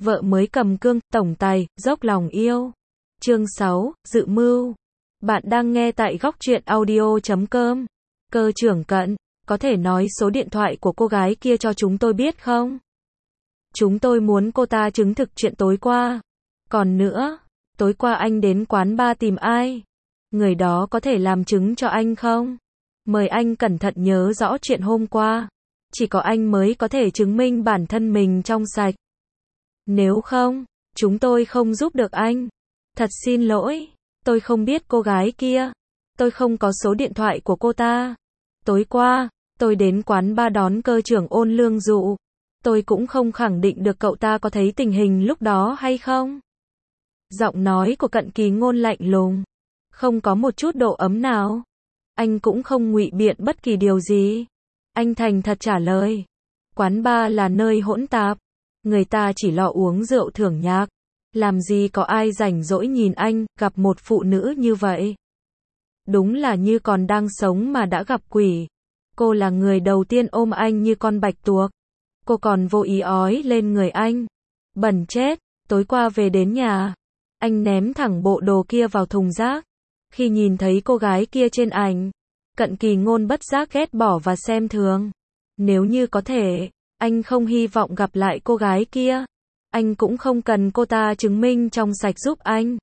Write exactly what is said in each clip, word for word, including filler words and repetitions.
Vợ mới cầm cương, tổng tài, dốc lòng yêu. Chương sáu, dự mưu. Bạn đang nghe tại góc truyện audio chấm com. Cơ trưởng Cận, có thể nói số điện thoại của cô gái kia cho chúng tôi biết không? Chúng tôi muốn cô ta chứng thực chuyện tối qua. Còn nữa, tối qua anh đến quán bar tìm ai? Người đó có thể làm chứng cho anh không? Mời anh cẩn thận nhớ rõ chuyện hôm qua. Chỉ có anh mới có thể chứng minh bản thân mình trong sạch. Nếu không, chúng tôi không giúp được anh. Thật xin lỗi, tôi không biết cô gái kia. Tôi không có số điện thoại của cô ta. Tối qua, tôi đến quán bar đón cơ trưởng Ôn Lương Dụ. Tôi cũng không khẳng định được cậu ta có thấy tình hình lúc đó hay không. Giọng nói của Cận Kỳ Ngôn lạnh lùng, không có một chút độ ấm nào. Anh cũng không ngụy biện bất kỳ điều gì. Anh thành thật trả lời. Quán bar là nơi hỗn tạp. Người ta chỉ lo uống rượu thưởng nhạc. Làm gì có ai rảnh rỗi nhìn anh, gặp một phụ nữ như vậy. Đúng là như còn đang sống mà đã gặp quỷ. Cô là người đầu tiên ôm anh như con bạch tuộc. Cô còn vô ý ói lên người anh. Bẩn chết, tối qua về đến nhà. Anh ném thẳng bộ đồ kia vào thùng rác. Khi nhìn thấy cô gái kia trên ảnh, Cận Kỳ Ngôn bất giác ghét bỏ và xem thường. Nếu như có thể, anh không hy vọng gặp lại cô gái kia. Anh cũng không cần cô ta chứng minh trong sạch giúp anh.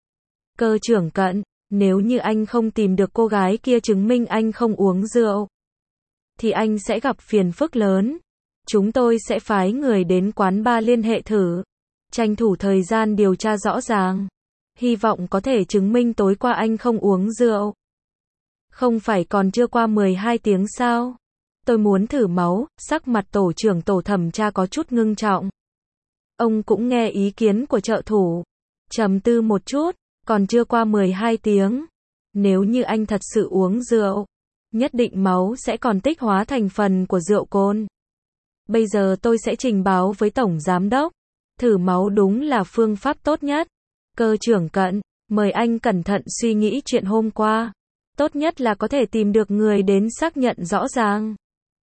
Cơ trưởng Cận, nếu như anh không tìm được cô gái kia chứng minh anh không uống rượu, thì anh sẽ gặp phiền phức lớn. Chúng tôi sẽ phái người đến quán bar liên hệ thử. Tranh thủ thời gian điều tra rõ ràng. Hy vọng có thể chứng minh tối qua anh không uống rượu. Không phải còn chưa qua mười hai tiếng sao? Tôi muốn thử máu. Sắc mặt tổ trưởng tổ thẩm tra có chút ngưng trọng. Ông cũng nghe ý kiến của trợ thủ. Trầm tư một chút. Còn chưa qua mười hai tiếng. Nếu như anh thật sự uống rượu, nhất định máu sẽ còn tích hóa thành phần của rượu cồn. Bây giờ tôi sẽ trình báo với tổng giám đốc. Thử máu đúng là phương pháp tốt nhất. Cơ trưởng Cận, mời anh cẩn thận suy nghĩ chuyện hôm qua. Tốt nhất là có thể tìm được người đến xác nhận rõ ràng.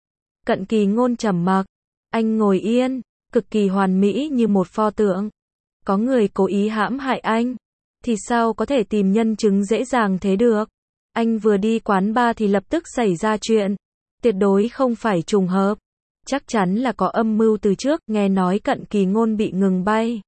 Cận Kỳ Ngôn trầm mặc. Anh ngồi yên, cực kỳ hoàn mỹ như một pho tượng. Có người cố ý hãm hại anh, thì sao có thể tìm nhân chứng dễ dàng thế được? Anh vừa đi quán bar thì lập tức xảy ra chuyện. Tuyệt đối không phải trùng hợp. Chắc chắn là có âm mưu từ trước. Nghe nói Cận Kỳ Ngôn bị ngừng bay,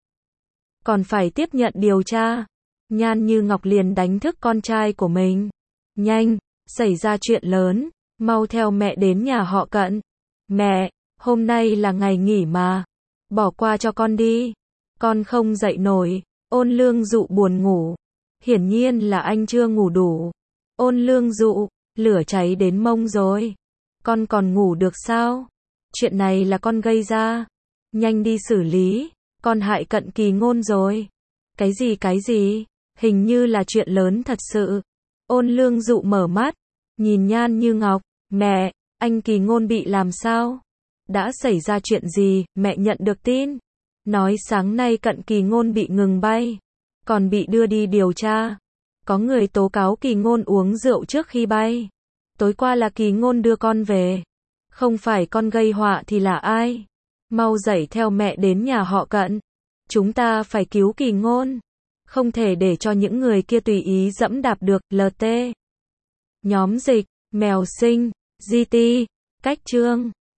còn phải tiếp nhận điều tra. Nhan Như Ngọc liền đánh thức con trai của mình. Nhanh, xảy ra chuyện lớn, mau theo mẹ đến nhà họ Cận. Mẹ, hôm nay là ngày nghỉ mà. Bỏ qua cho con đi. Con không dậy nổi. Ôn Lương Dụ buồn ngủ. Hiển nhiên là anh chưa ngủ đủ. Ôn Lương Dụ, lửa cháy đến mông rồi. Con còn ngủ được sao? Chuyện này là con gây ra. Nhanh đi xử lý. Con hại Cận Kỳ Ngôn rồi. Cái gì cái gì? Hình như là chuyện lớn thật sự. Ôn Lương Dụ mở mắt, nhìn Nhan Như Ngọc. Mẹ, anh Kỳ Ngôn bị làm sao? Đã xảy ra chuyện gì? Mẹ nhận được tin. Nói sáng nay Cận Kỳ Ngôn bị ngừng bay, còn bị đưa đi điều tra. Có người tố cáo Kỳ Ngôn uống rượu trước khi bay. Tối qua là Kỳ Ngôn đưa con về. Không phải con gây họa thì là ai? Mau dậy theo mẹ đến nhà họ Cận. Chúng ta phải cứu Kỳ Ngôn. Không thể để cho những người kia tùy ý dẫm đạp được. lờ tê. Nhóm dịch, mèo sinh, giê tê, cách chương.